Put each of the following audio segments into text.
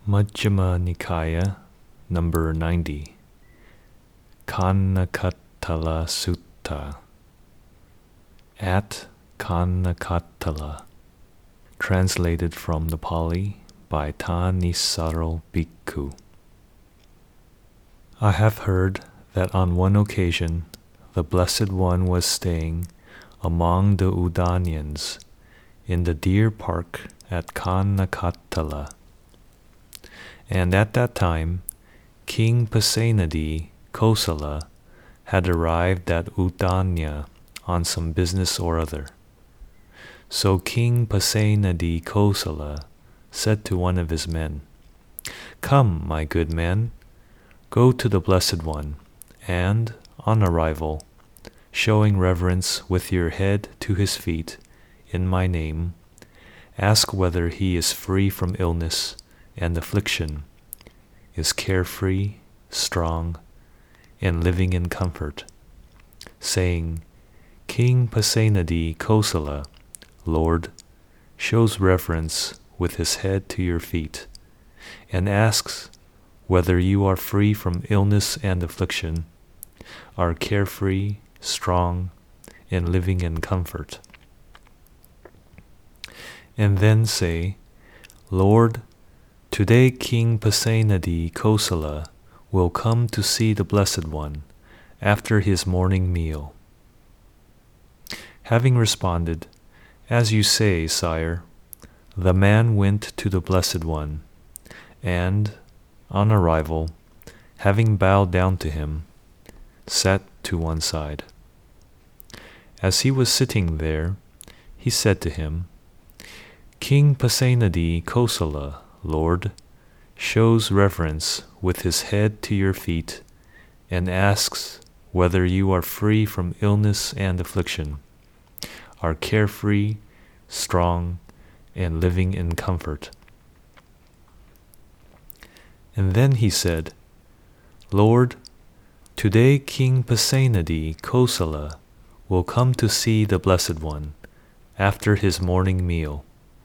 Majjhima Nikaya, number 90, Kannakattala Sutta. At Kannakattala, translated from the Pali by Thanissaro Bhikkhu. I have heard that on one occasion the Blessed One was staying among the Udanyans in the deer park at Kannakattala. And at that time, King Pasenadi Kosala had arrived at Udanya on some business or other. So King Pasenadi Kosala said to one of his men, "Come, my good man, go to the Blessed One, and, on arrival, showing reverence with your head to his feet, in my name, ask whether he is free from illness and affliction, is carefree, strong, and living in comfort, saying, King Pasenadi Kosala, Lord, shows reverence with his head to your feet, and asks whether you are free from illness and affliction, are carefree, strong, and living in comfort. And then say, Lord, today King Pasenadi Kosala will come to see the Blessed One after his morning meal." Having responded, "As you say, sire," the man went to the Blessed One, and, on arrival, having bowed down to him, sat to one side. As he was sitting there, he said to him, "King Pasenadi Kosala, Lord, shows reverence with his head to your feet, and asks whether you are free from illness and affliction, are carefree, strong, and living in comfort." And then he said, "Lord, today King Pasenadi Kosala will come to see the Blessed One after his morning meal."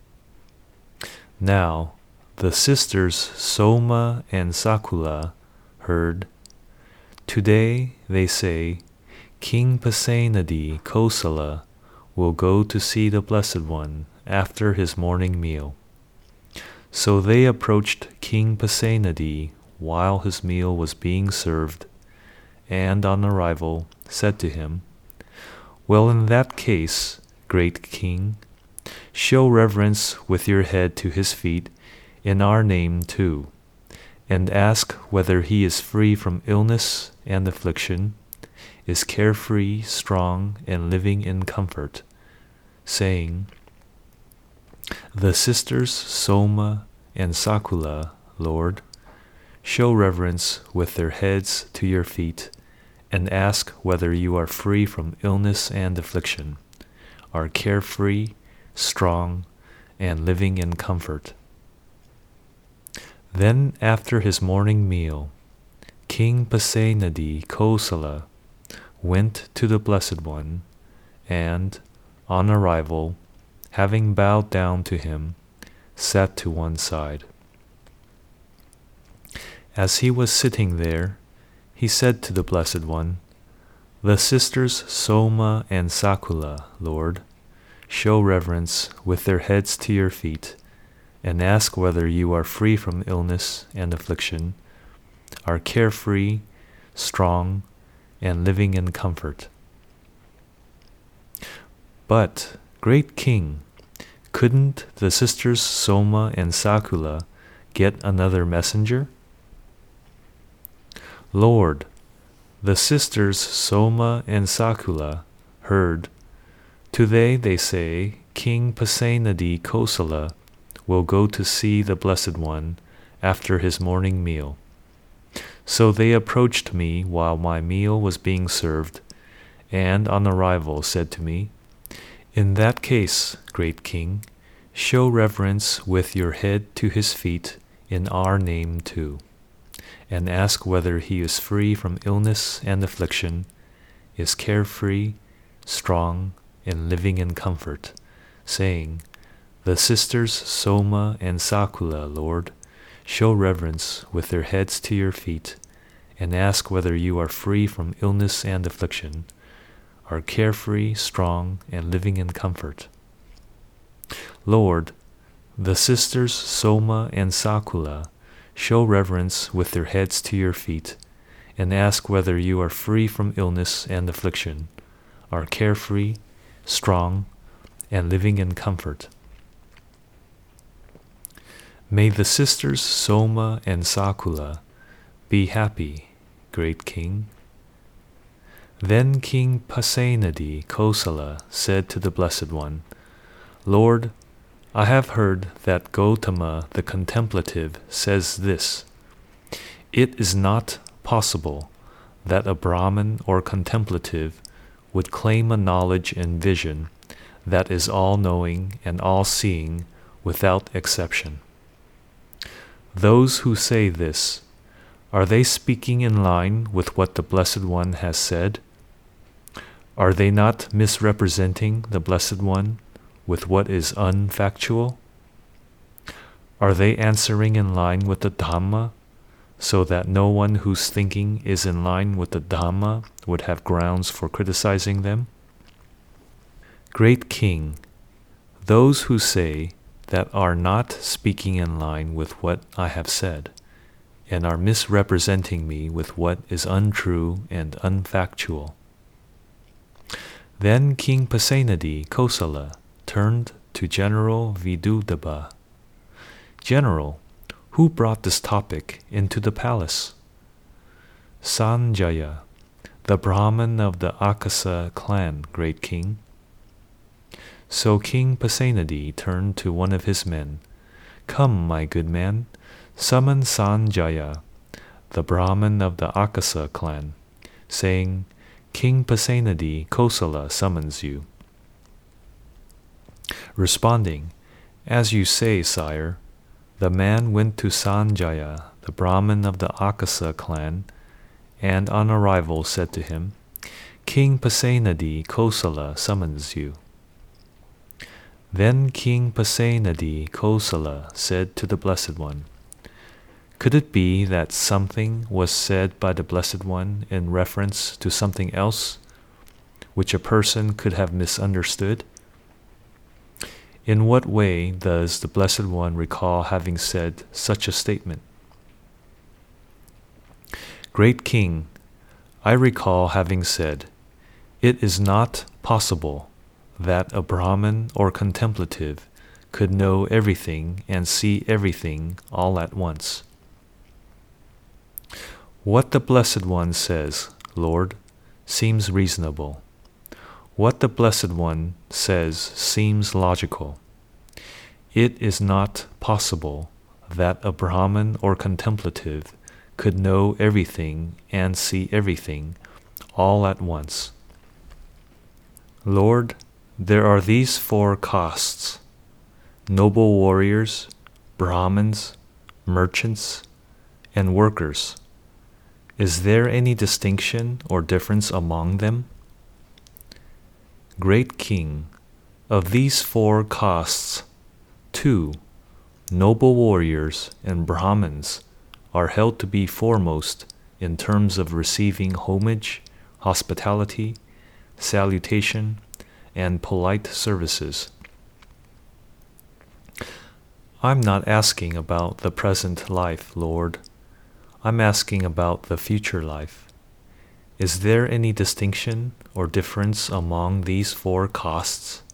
Now, the sisters Soma and Sakula heard, "Today, they say, King Pasenadi Kosala will go to see the Blessed One after his morning meal." So they approached King Pasenadi while his meal was being served, and on arrival said to him, "Well, in that case, great king, show reverence with your head to his feet in our name too, and ask whether he is free from illness and affliction, is carefree, strong, and living in comfort, saying, the sisters Soma and Sakula, Lord, show reverence with their heads to your feet, and ask whether you are free from illness and affliction, are carefree, strong, and living in comfort." Then after his morning meal, King Pasenadi Kosala went to the Blessed One, and, on arrival, having bowed down to him, sat to one side. As he was sitting there, he said to the Blessed One, "The sisters Soma and Sakula, Lord, show reverence with their heads to your feet, and ask whether you are free from illness and affliction, are carefree, strong, and living in comfort." "But, great king, couldn't the sisters Soma and Sakula get another messenger?" "Lord, the sisters Soma and Sakula heard, today they say King Pasenadi Kosala will go to see the Blessed One after his morning meal. So they approached me while my meal was being served, and on arrival said to me, 'In that case, great king, show reverence with your head to his feet in our name too, and ask whether he is free from illness and affliction, is carefree, strong, and living in comfort, saying, the sisters Soma and Sakula, Lord, show reverence with their heads to your feet, and ask whether you are free from illness and affliction, are carefree, strong, and living in comfort. Lord, the sisters Soma and Sakula show reverence with their heads to your feet, and ask whether you are free from illness and affliction, are carefree, strong, and living in comfort. May the sisters Soma and Sakula be happy, great king. Then King Pasenadi Kosala said to the Blessed One, Lord, I have heard that Gautama the contemplative says this: it is not possible that a Brahmin or contemplative would claim a knowledge and vision that is all-knowing and all-seeing without exception. Those who say this, are they speaking in line with what the Blessed One has said? Are they not misrepresenting the Blessed One with what is unfactual? Are they answering in line with the Dhamma, so that no one whose thinking is in line with the Dhamma would have grounds for criticizing them? Great King, those who say that are not speaking in line with what I have said, and are misrepresenting me with what is untrue and unfactual. Then King Pasenadi Kosala turned to General Vidudaba. General, who brought this topic into the palace? Sanjaya, the Brahmin of the Akasa clan, great king. So King Pasenadi turned to one of his men. Come, my good man, summon Sanjaya, the Brahmin of the Akasa clan, saying, King Pasenadi Kosala summons you. Responding, As you say, sire, the man went to Sanjaya, the Brahmin of the Akasa clan, and on arrival said to him, King Pasenadi Kosala summons you. Then King Pasenadi Kosala said to the Blessed One, Could it be that something was said by the Blessed One in reference to something else, which a person could have misunderstood? In what way does the Blessed One recall having said such a statement? Great King, I recall having said, It is not possible that a Brahmin or contemplative could know everything and see everything all at once. What the Blessed One says, Lord, seems reasonable. What the Blessed One says seems logical. It is not possible that a Brahmin or contemplative could know everything and see everything all at once. Lord, there are these 4 castes: noble warriors, Brahmins, merchants, and workers. Is there any distinction or difference among them? Great King, of these 4 castes, 2, noble warriors and Brahmins, are held to be foremost in terms of receiving homage, hospitality, salutation, and polite services. I'm not asking about the present life, Lord. I'm asking about the future life. Is there any distinction or difference among these 4 castes?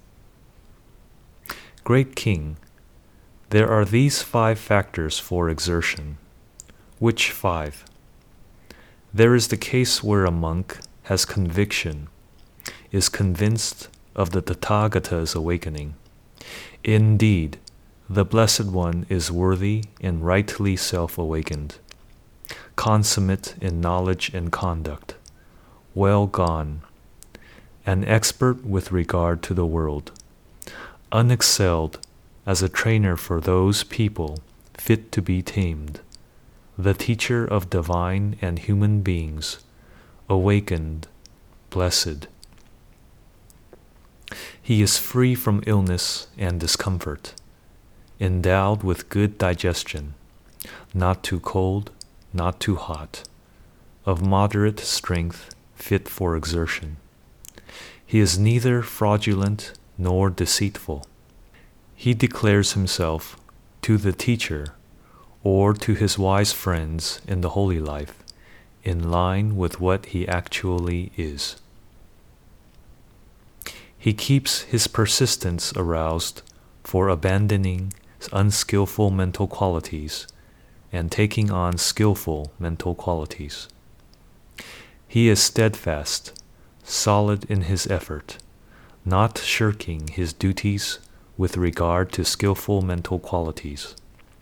Great King, there are these 5 factors for exertion. Which 5? There is the case where a monk has conviction, is convinced of the Tathagata's awakening. Indeed, the Blessed One is worthy and rightly self-awakened, consummate in knowledge and conduct, well gone, an expert with regard to the world, unexcelled as a trainer for those people fit to be tamed, the teacher of divine and human beings, awakened, blessed. He is free from illness and discomfort, endowed with good digestion, not too cold, not too hot, of moderate strength, fit for exertion. He is neither fraudulent nor deceitful. He declares himself to the teacher or to his wise friends in the holy life in line with what he actually is. He keeps his persistence aroused for abandoning unskillful mental qualities and taking on skillful mental qualities. He is steadfast, solid in his effort, not shirking his duties with regard to skillful mental qualities.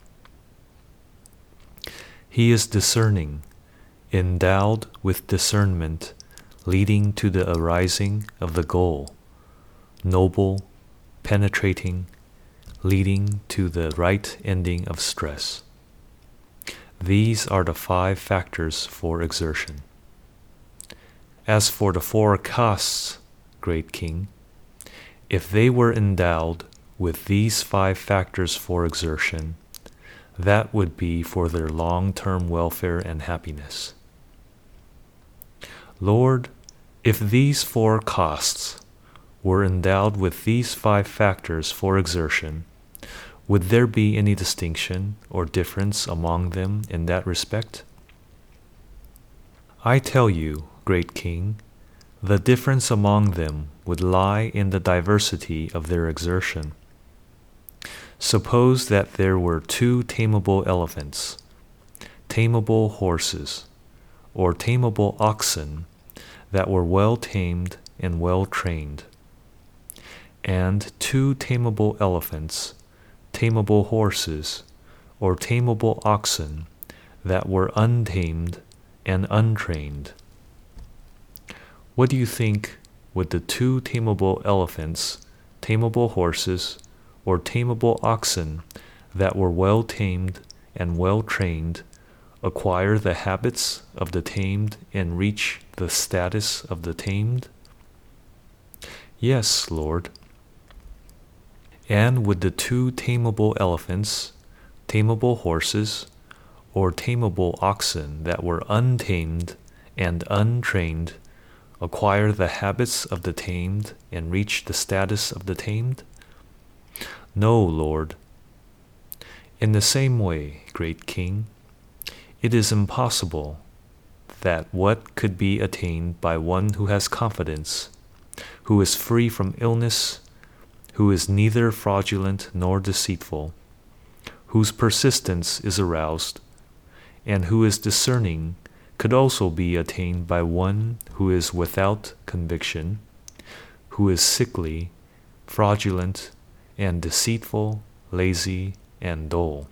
He is discerning, endowed with discernment leading to the arising of the goal, noble, penetrating, leading to the right ending of stress. These are the 5 factors for exertion. As for the 4 castes, great king, if they were endowed with these 5 factors for exertion, that would be for their long-term welfare and happiness. Lord, if these 4 castes were endowed with these 5 factors for exertion, would there be any distinction or difference among them in that respect? I tell you, great king, the difference among them would lie in the diversity of their exertion. Suppose that there were 2 tameable elephants, tameable horses, or tameable oxen that were well tamed and well trained, and 2 tameable elephants, tameable horses, or tameable oxen that were untamed and untrained. What do you think would the 2 tameable elephants, tameable horses, or tameable oxen that were well tamed and well trained acquire the habits of the tamed and reach the status of the tamed? Yes, Lord. And would the 2 tameable elephants, tameable horses, or tameable oxen that were untamed and untrained acquire the habits of the tamed and reach the status of the tamed? No, Lord. In the same way, great king, it is impossible that what could be attained by one who has confidence, who is free from illness, who is neither fraudulent nor deceitful, whose persistence is aroused, and who is discerning, could also be attained by one who is without conviction, who is sickly, fraudulent, and deceitful, lazy, and dull.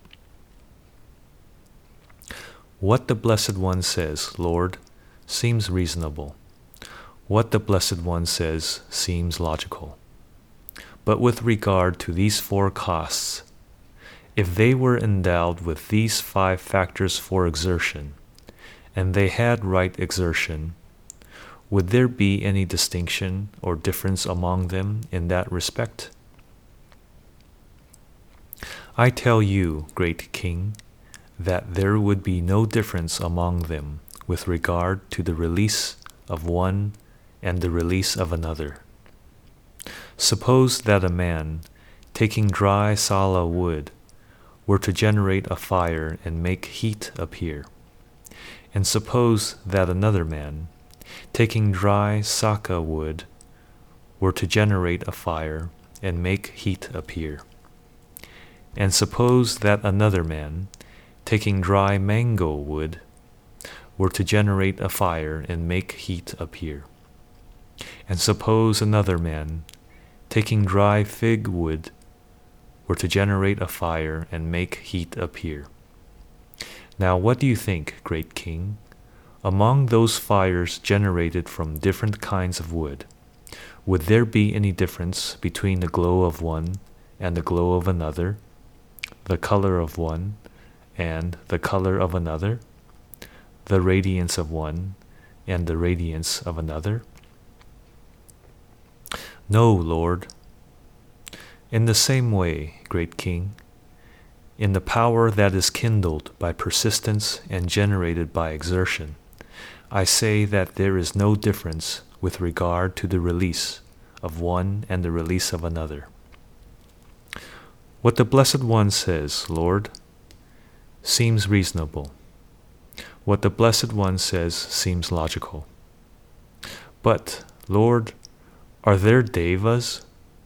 What the Blessed One says, Lord, seems reasonable. What the Blessed One says seems logical. But with regard to these 4 castes, if they were endowed with these 5 factors for exertion, and they had right exertion, would there be any distinction or difference among them in that respect? I tell you, great king, that there would be no difference among them with regard to the release of one and the release of another. Suppose that a man, taking dry sala wood, were to generate a fire and make heat appear. And suppose that another man, taking dry saka wood, were to generate a fire and make heat appear. And suppose that another man, taking dry mango wood, were to generate a fire and make heat appear. And suppose another man, taking dry fig wood, were to generate a fire and make heat appear. Now what do you think, great king? Among those fires generated from different kinds of wood, would there be any difference between the glow of one and the glow of another, the color of one and the color of another, the radiance of one and the radiance of another? No, Lord. In the same way, great king, in the power that is kindled by persistence and generated by exertion, I say that there is no difference with regard to the release of one and the release of another. What the Blessed One says, Lord, seems reasonable. What the Blessed One says seems logical. But, Lord, are there devas?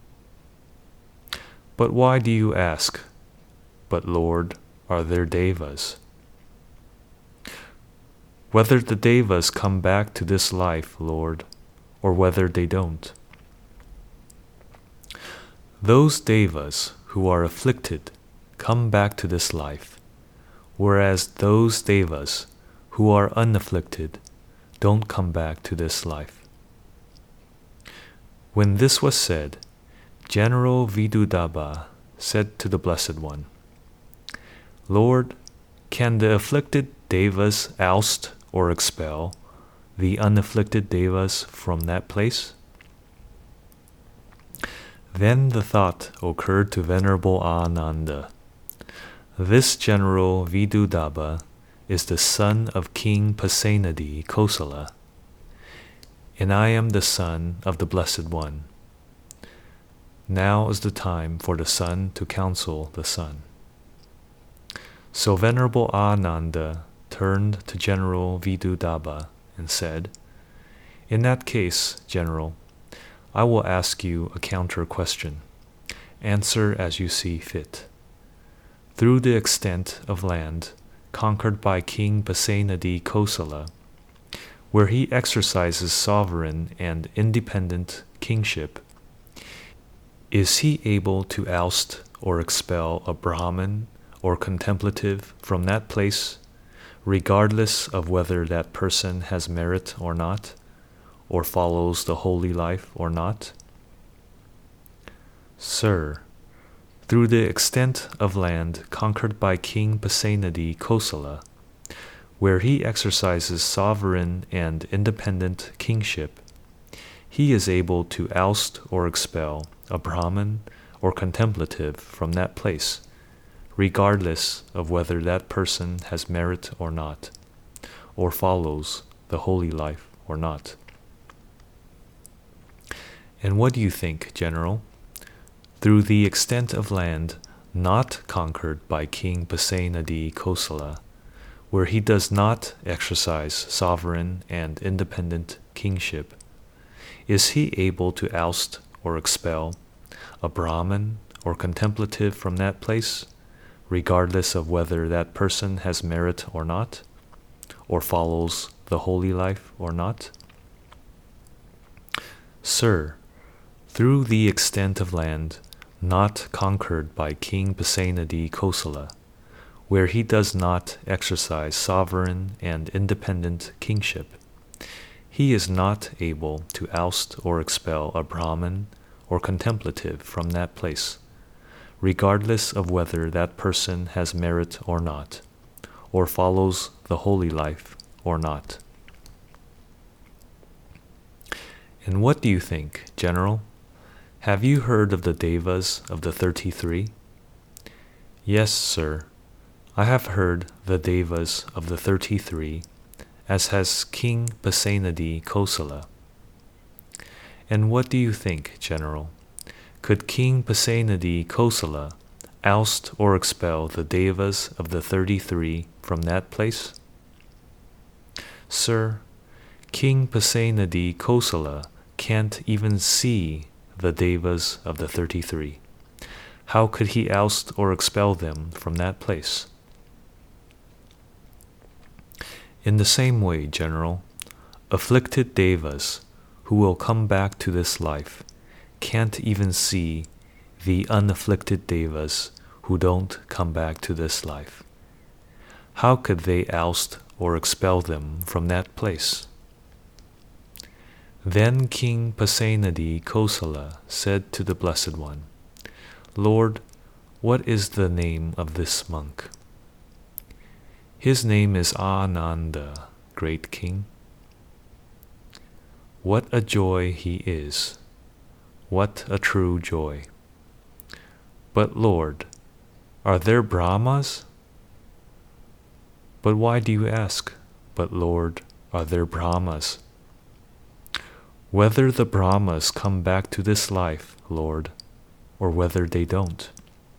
But why do you ask, but Lord, are there devas? Whether the devas come back to this life, Lord, or whether they don't. Those devas who are afflicted come back to this life, whereas those devas who are unafflicted don't come back to this life. When this was said, General Vidudaba said to the Blessed One, Lord, can the afflicted devas oust or expel the unafflicted devas from that place? Then the thought occurred to Venerable Ananda. This General Vidudaba is the son of King Pasenadi Kosala, and I am the son of the Blessed One. Now is the time for the son to counsel the son. So Venerable Ananda turned to General Vidudaba and said, In that case, General, I will ask you a counter question. Answer as you see fit. Through the extent of land conquered by King Pasenadi Kosala, where he exercises sovereign and independent kingship, is he able to oust or expel a Brahmin or contemplative from that place, regardless of whether that person has merit or not, or follows the holy life or not? Sir, through the extent of land conquered by King Pasenadi Kosala, where he exercises sovereign and independent kingship, he is able to oust or expel a Brahmin or contemplative from that place, regardless of whether that person has merit or not, or follows the holy life or not. And what do you think, General? Through the extent of land not conquered by King Pasenadi Kosala, where he does not exercise sovereign and independent kingship, is he able to oust or expel a Brahmin or contemplative from that place, regardless of whether that person has merit or not, or follows the holy life or not? Sir, through the extent of land not conquered by King Pasenadi Kosala, where he does not exercise sovereign and independent kingship, he is not able to oust or expel a Brahmin or contemplative from that place, regardless of whether that person has merit or not, or follows the holy life or not. And what do you think, General? Have you heard of the devas of the 33? Yes, sir. I have heard the devas of the 33, as has King Pasenadi Kosala. And what do you think, General? Could King Pasenadi Kosala oust or expel the devas of the 33 from that place? Sir, King Pasenadi Kosala can't even see the devas of the 33. How could he oust or expel them from that place? In the same way, General, afflicted devas who will come back to this life can't even see the unafflicted devas who don't come back to this life. How could they oust or expel them from that place? Then King Pasenadi Kosala said to the Blessed One, Lord, what is the name of this monk? His name is Ananda, great king. What a joy he is! What a true joy! But Lord, Are there Brahmas? But why do you ask? But Lord, are there Brahmas? Whether the Brahmas come back to this life, Lord, or whether they don't.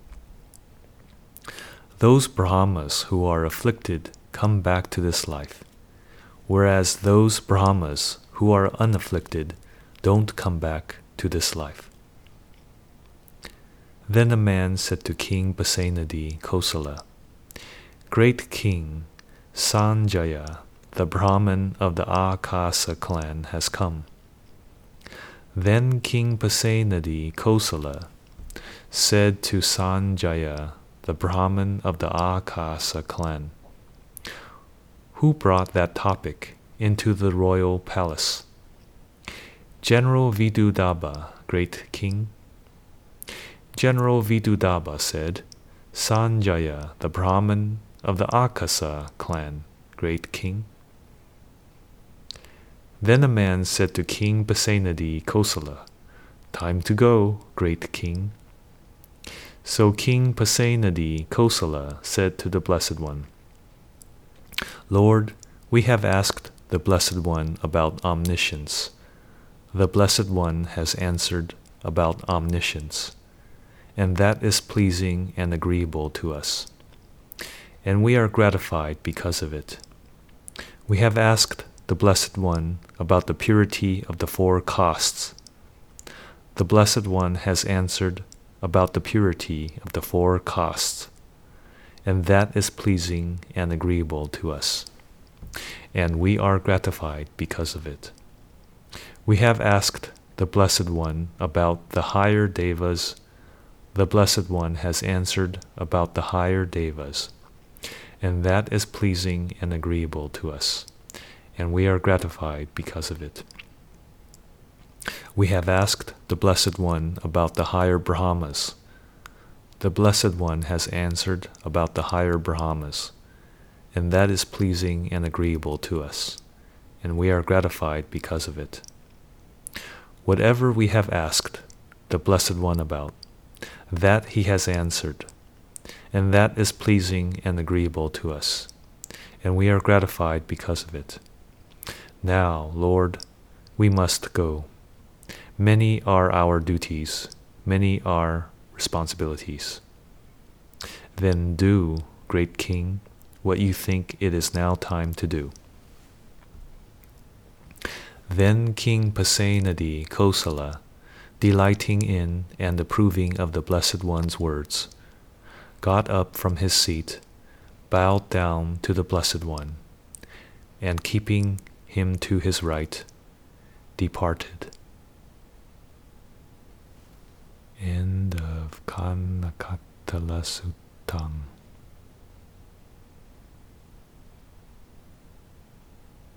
Those Brahmas who are afflicted come back to this life, whereas those Brahmas who are unafflicted don't come back to this life. Then a man said to King Pasenadi Kosala, Great King, Sanjaya, the Brahmin of the Akasa clan, has come. Then King Pasenadi Kosala said to Sanjaya, the Brahmin of the Akasa clan, Who brought that topic into the royal palace? General Vidudaba, great king. General Vidudaba said, Sanjaya, the Brahmin of the Akasa clan, great king. Then a man said to King Pasenadi Kosala, Time to go, great king. So King Pasenadi Kosala said to the Blessed One, Lord, we have asked the Blessed One about omniscience. The Blessed One has answered about omniscience, and that is pleasing and agreeable to us, and we are gratified because of it. We have asked the Blessed One about the purity of the four castes. The Blessed One has answered about the purity of the four castes, and that is pleasing and agreeable to us, and we are gratified because of it. We have asked the Blessed One about the higher devas. The Blessed One has answered about the higher devas, and that is pleasing and agreeable to us, and we are gratified because of it. We have asked the Blessed One about the higher Brahmas. The Blessed One has answered about the higher Brahmas, and that is pleasing and agreeable to us, and we are gratified because of it. Whatever we have asked the Blessed One about, that he has answered, and that is pleasing and agreeable to us, and we are gratified because of it. Now, Lord, we must go. Many are our duties, many are responsibilities. Then do, great king, what you think it is now time to do. Then King Pasenadi Kosala, delighting in and approving of the Blessed One's words, got up from his seat, bowed down to the Blessed One, and keeping him to his right, departed. End of Kanakatala Suttam.